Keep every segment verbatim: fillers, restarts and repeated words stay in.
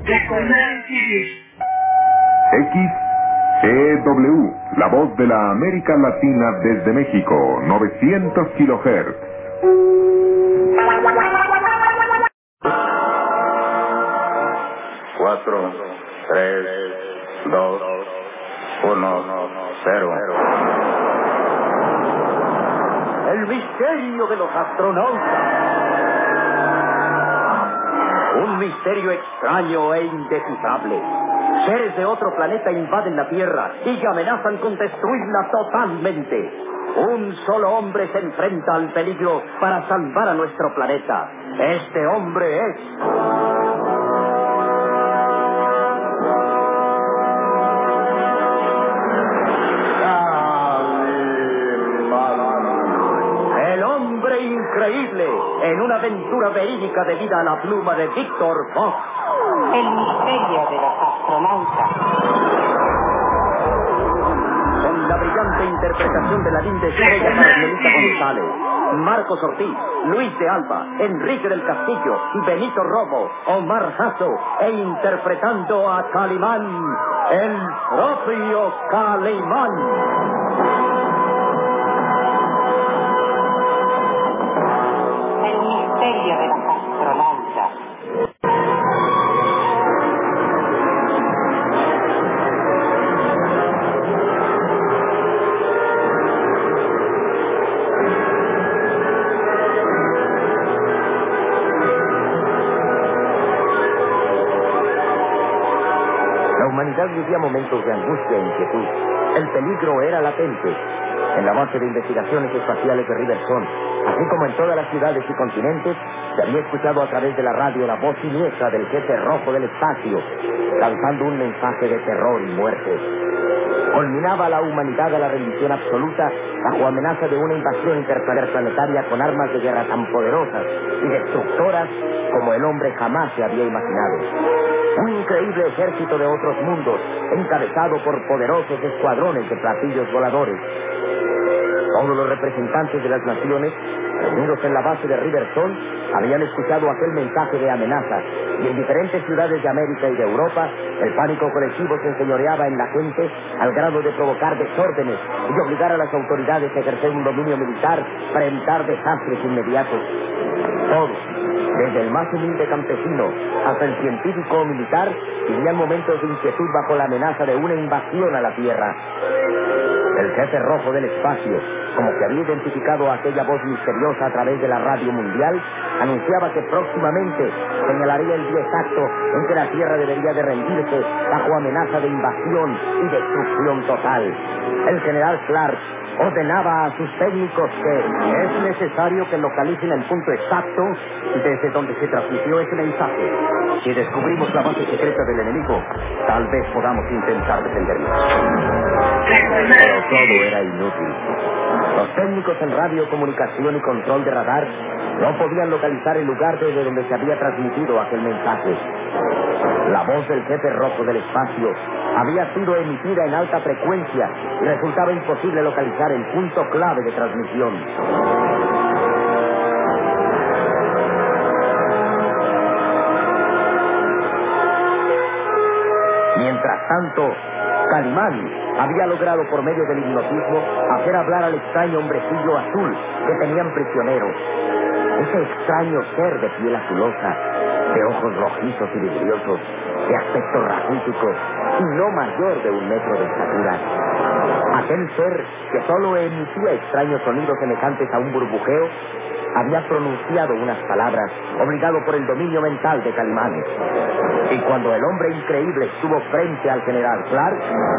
X E W, la voz de la América Latina desde México, novecientos kilohertz. Cuatro, tres, dos, uno, cero. El misterio de los astronautas. Un misterio extraño e indescifrable. Seres de otro planeta invaden la Tierra y amenazan con destruirla totalmente. Un solo hombre se enfrenta al peligro para salvar a nuestro planeta. Este hombre es... el hombre increíble, en una aventura verídica debida a la pluma de Víctor Fox. El misterio de los astronautas. Con la brillante interpretación de la linda estrella Margarita González, Marcos Ortiz, Luis de Alba, Enrique del Castillo, Benito Robo, Omar Jasso, e interpretando a Calimán, el propio Calimán. El misterio de los astronautas. La humanidad vivía momentos de angustia e inquietud. El peligro era latente. En la base de investigaciones espaciales de Riverson, así como en todas las ciudades y continentes, se había escuchado a través de la radio la voz siniestra del jefe rojo del espacio, lanzando un mensaje de terror y muerte. Culminaba la humanidad a la rendición absoluta bajo amenaza de una invasión interplanetaria con armas de guerra tan poderosas y destructoras como el hombre jamás se había imaginado. Un increíble ejército de otros mundos, encabezado por poderosos escuadrones de platillos voladores. Todos los representantes de las naciones, reunidos en la base de Riverson, habían escuchado aquel mensaje de amenaza, y en diferentes ciudades de América y de Europa, el pánico colectivo se enseñoreaba en la gente al grado de provocar desórdenes y obligar a las autoridades a ejercer un dominio militar para evitar desastres inmediatos. Todos, desde el más humilde campesino hasta el científico o militar, vivían momentos de inquietud bajo la amenaza de una invasión a la Tierra. El jefe rojo del espacio, como que había identificado a aquella voz misteriosa a través de la radio mundial, anunciaba que próximamente señalaría el día exacto en que la Tierra debería de rendirse bajo amenaza de invasión y destrucción total. El general Clark ordenaba a sus técnicos que es necesario que localicen el punto exacto desde donde se transmitió ese mensaje. Si descubrimos la base secreta del enemigo, tal vez podamos intentar defendernos. Pero todo era inútil. Los técnicos en radio, comunicación y control de radar no podían localizar el lugar desde donde se había transmitido aquel mensaje. La voz del jefe rojo del espacio había sido emitida en alta frecuencia y resultaba imposible localizar el punto clave de transmisión. Mientras tanto, Calimán había logrado por medio del hipnotismo hacer hablar al extraño hombrecillo azul que tenían prisionero. Ese extraño ser de piel azulosa, de ojos rojizos y vidriosos, de aspecto raquítico y no mayor de un metro de estatura. Aquel ser que solo emitía extraños sonidos semejantes a un burbujeo, había pronunciado unas palabras, obligado por el dominio mental de Calimán. Y cuando el hombre increíble estuvo frente al general Clark...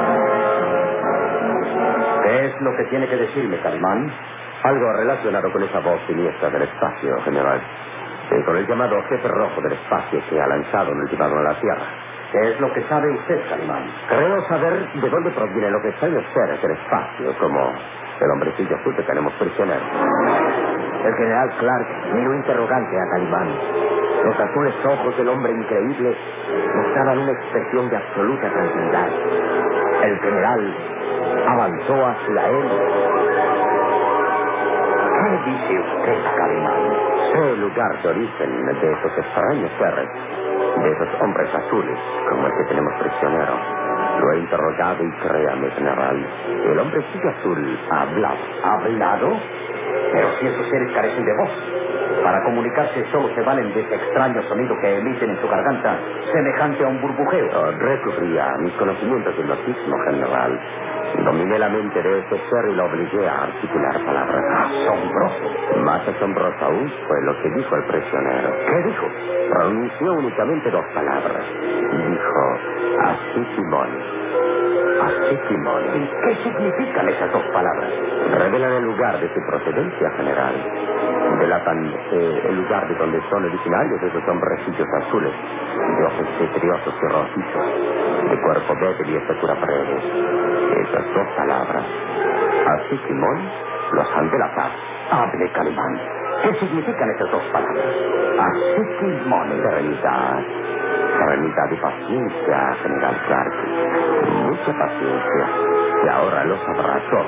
¿Qué es lo que tiene que decirme, Calimán? Algo relacionado con esa voz siniestra del espacio, general. Y con el llamado jefe rojo del espacio que ha lanzado un ultimátum a la Tierra. ¿Qué es lo que sabe usted, Calimán? Creo saber de dónde proviene lo que extraños seres del espacio, como el hombrecillo azul que tenemos prisionero. El general Clark miró interrogante a Calimán. Los azules ojos del hombre increíble mostraban una expresión de absoluta tranquilidad. El general avanzó hacia él. ¿Qué dice usted, Calimán? Sé el lugar de origen de esos extraños seres. de esos hombres azules, como el que tenemos prisionero. Lo he interrogado y créame, general, el hombrecillo azul ha hablado. ¿Ha hablado? Pero si esos seres carecen de voz. Para comunicarse solo se valen de ese extraño sonido que emiten en su garganta, semejante a un burbujeo. Oh, recurrí a mis conocimientos de hipnotismo, general. Dominé la mente de ese ser y lo obligué a articular palabras. Asombroso. Más asombroso aún fue lo que dijo el prisionero. ¿Qué dijo? Pronunció únicamente dos palabras. Dijo, así Simón. Así Simón. ¿Y qué significan esas dos palabras? Revelan el lugar de su procedencia, general. Delatan eh, el lugar de donde son originarios esos hombrecillos azules, de ojos petriosos y rojizos, de cuerpo débil y estatura breve. Esas dos palabras, así Simón, los han delatado. Hable, Calimán. ¿Qué significan esas dos palabras? Así Simón. Serenidad. Serenidad y paciencia, general Clark. Mucha paciencia. Y ahora lo sabrá todo.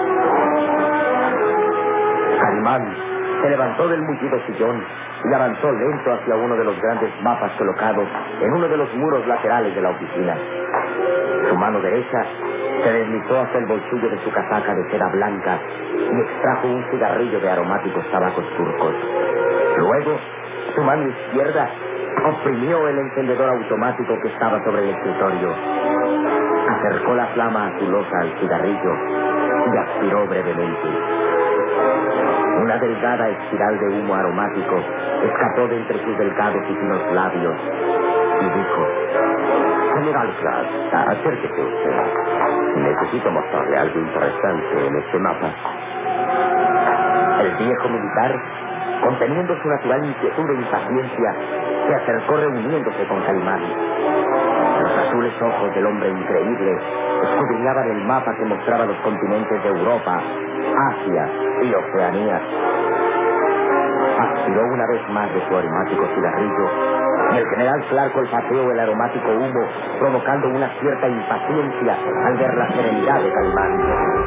Calimán se levantó del mullido sillón y avanzó lento hacia uno de los grandes mapas colocados en uno de los muros laterales de la oficina. Su mano derecha se deslizó hacia el bolsillo de su casaca de seda blanca y extrajo un cigarrillo de aromáticos tabacos turcos. Luego, su mano izquierda oprimió el encendedor automático que estaba sobre el escritorio. Acercó la flama azulosa al cigarrillo y aspiró brevemente. Una delgada espiral de humo aromático escapó de entre sus delgados y finos labios y dijo: General Clark, acérquese usted. Necesito mostrarle algo interesante en este mapa. El viejo militar, conteniendo su natural inquietud e impaciencia, se acercó reuniéndose con Calimán. Los azules ojos del hombre increíble escudriñaban el mapa que mostraba los continentes de Europa, Asia y Oceanía. Aspiró una vez más de su aromático cigarrillo y el general Clark olfateó el aromático humo, provocando una cierta impaciencia al ver la serenidad de Calimán.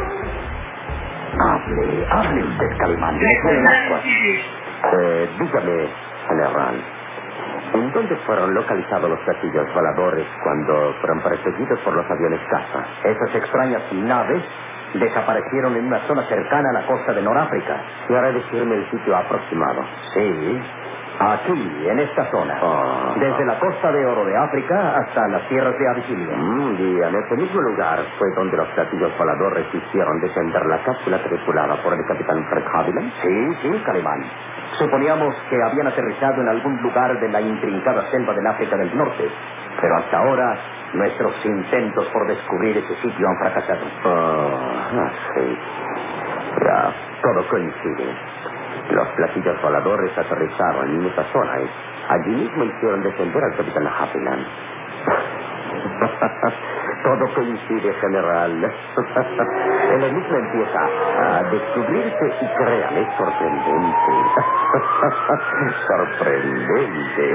Hable, hable usted, Calimán. Me salen ascuas. Eh, dígame, general, ¿en dónde fueron localizados los platillos voladores cuando fueron perseguidos por los aviones caza? Esas extrañas naves desaparecieron en una zona cercana a la costa de Noráfrica. ¿Quiere decirme el sitio aproximado? Sí, aquí, en esta zona. Oh. Desde la costa de Oro de África hasta las tierras de Abisinia. Mm, y en ese mismo lugar fue donde los platillos voladores hicieron descender la cápsula tripulada por el capitán Fred Haviland. Sí, sí, Calimán. Suponíamos que habían aterrizado en algún lugar de la intrincada selva del África del Norte, pero hasta ahora nuestros intentos por descubrir ese sitio han fracasado. Oh, sí. Ya, todo coincide. Los platillos voladores aterrizaron en esa zona y allí mismo hicieron descender al capitán Haviland. Todo coincide, general. El enigma empieza a descubrirse y créame, es sorprendente. Sorprendente.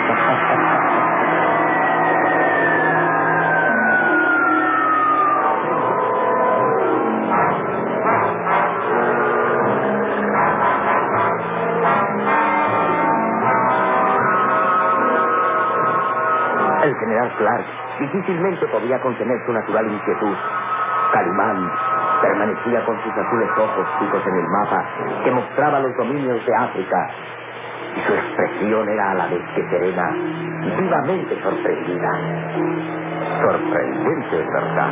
El general Clark difícilmente podía contener su natural inquietud. Calimán permanecía con sus azules ojos fijos en el mapa que mostraba los dominios de África. Y su expresión era a la vez que serena, vivamente sorprendida. Sorprendente, ¿verdad?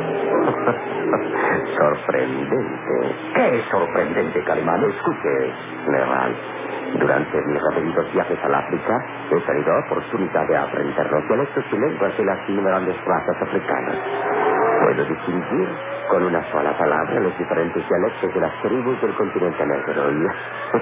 Sorprendente. ¿Qué es sorprendente, Calimán? Escuche, general. Durante mis repetidos viajes al África, he tenido oportunidad de aprender los dialectos y lenguas de las innumerables razas africanas. Puedo distinguir con una sola palabra los diferentes dialectos de las tribus del continente negro. Y...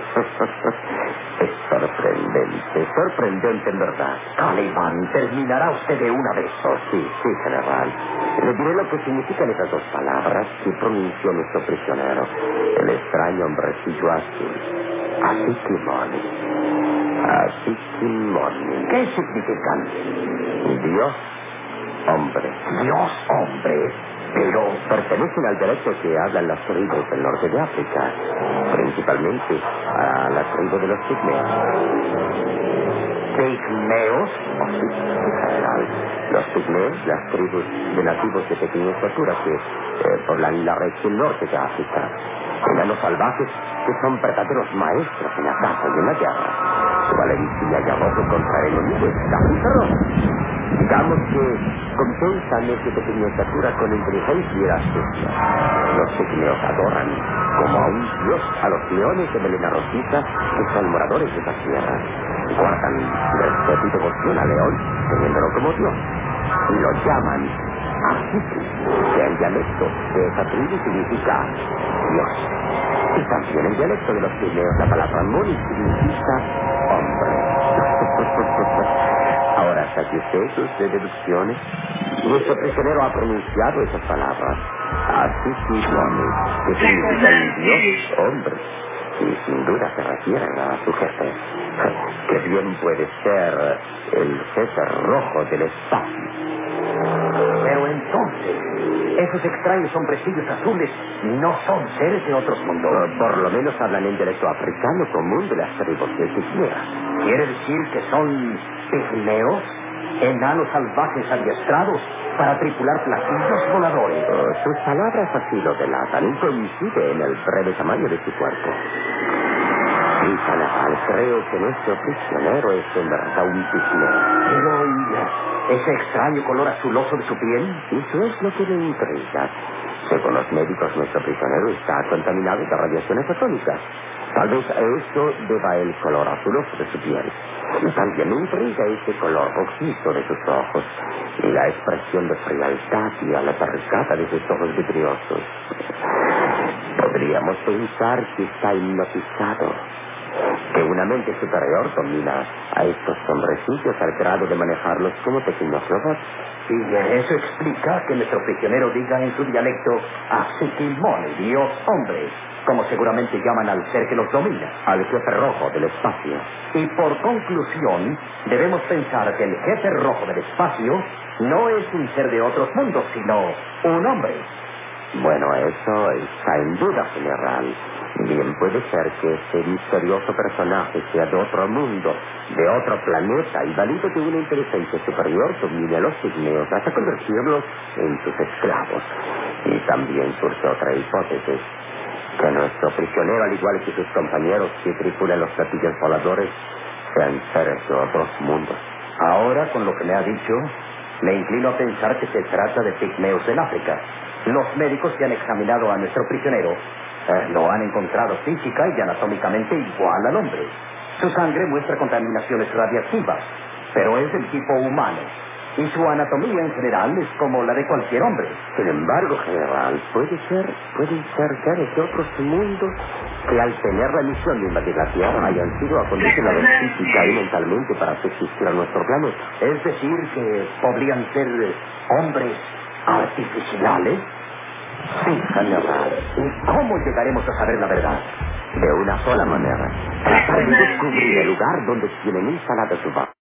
es sorprendente, sorprendente en verdad. Calimán, terminará usted de una vez. Oh, sí, sí, general. Le diré lo que significan esas dos palabras que pronunció nuestro prisionero, el extraño hombrecillo azul. Así Kimoni. Así Kimoni. ¿Qué significan? Dios, hombre. Dios, hombre. Pero pertenecen al dialecto que hablan las tribus del norte de África, principalmente a la tribu de los pigmeos. ¿Pigmeos? Oh, sí, sí, general. Los pigmeos, las tribus de nativos de pequeña estatura que eh, poblan la región norte de África. Enanos salvajes que son verdaderos maestros en la caza y en la guerra. Su valentía y arrojo contra el enemigo es casi feroz. Digamos que compensan ese pequeña estatura con inteligencia y astucia. Los pigmeos adoran como a un dios a los leones de melena rojiza que son moradores de esa tierra. Guardan respeto y devoción al león, teniéndolo como dios. Y lo llaman Asiki, que en dialecto de esa tribu significa dios. Y también en dialecto de los pigmeos la palabra Moni significa hombre. Ahora saque usted sus deducciones. Nuestro prisionero ha pronunciado esas palabras. Así sí, Moni, que significa un dios hombre. Y sin duda se refieren a su jefe, que bien puede ser el jefe rojo del espacio. Pero entonces, esos extraños hombrecillos azules no son seres de otros mundos. Uh, por lo menos hablan en dialecto africano común de las tribus de Siquiera. ¿Quiere decir que son pigmeos? ¿Enanos salvajes adiestrados para tripular platillos voladores? Uh, sus palabras así lo delatan y coincide en el breve tamaño de su cuerpo. Sí, general, creo que nuestro prisionero es en verdad un pigmeo. Pero, ¿y ese extraño color azuloso de su piel? Eso es lo que me intriga. Según los médicos, nuestro prisionero está contaminado de radiaciones atómicas. Tal vez a eso deba el color azuloso de su piel. Y también me intriga ese color rojizo de sus ojos y la expresión de frialdad y aletargada de sus ojos vidriosos. Podríamos pensar que está hipnotizado, que una mente superior domina a estos hombrecillos al grado de manejarlos como pequeños robots. Y eso explica que nuestro prisionero diga en su dialecto Asiki-Moni, Dios hombre, como seguramente llaman al ser que los domina. Al jefe rojo del espacio. Y por conclusión, debemos pensar que el jefe rojo del espacio no es un ser de otros mundos, sino un hombre. Bueno, eso está en duda, general. Bien puede ser que este misterioso personaje sea de otro mundo, de otro planeta, y valido de una inteligencia superior domine a los pigmeos hasta convertirlos en sus esclavos. Y también surge otra hipótesis, que nuestro prisionero, al igual que sus compañeros que tripulan los platillos voladores, sean seres de otros mundos. Ahora, con lo que me ha dicho, me inclino a pensar que se trata de pigmeos del África. Los médicos que han examinado a nuestro prisionero eh, lo han encontrado física y anatómicamente igual al hombre. Su sangre muestra contaminaciones radiactivas, pero es del tipo humano. Y su anatomía en general es como la de cualquier hombre. Sin embargo, general, puede ser, pueden ser seres de otros mundos que al tener la misión de invadir la Tierra hayan sido acondicionados física y mentalmente para subsistir a nuestro planeta. Es decir, que podrían ser hombres artificiales. Sí, general. ¿Y cómo llegaremos a saber la verdad? De una sola manera. Tratar de descubrir el lugar donde tienen instalada su base.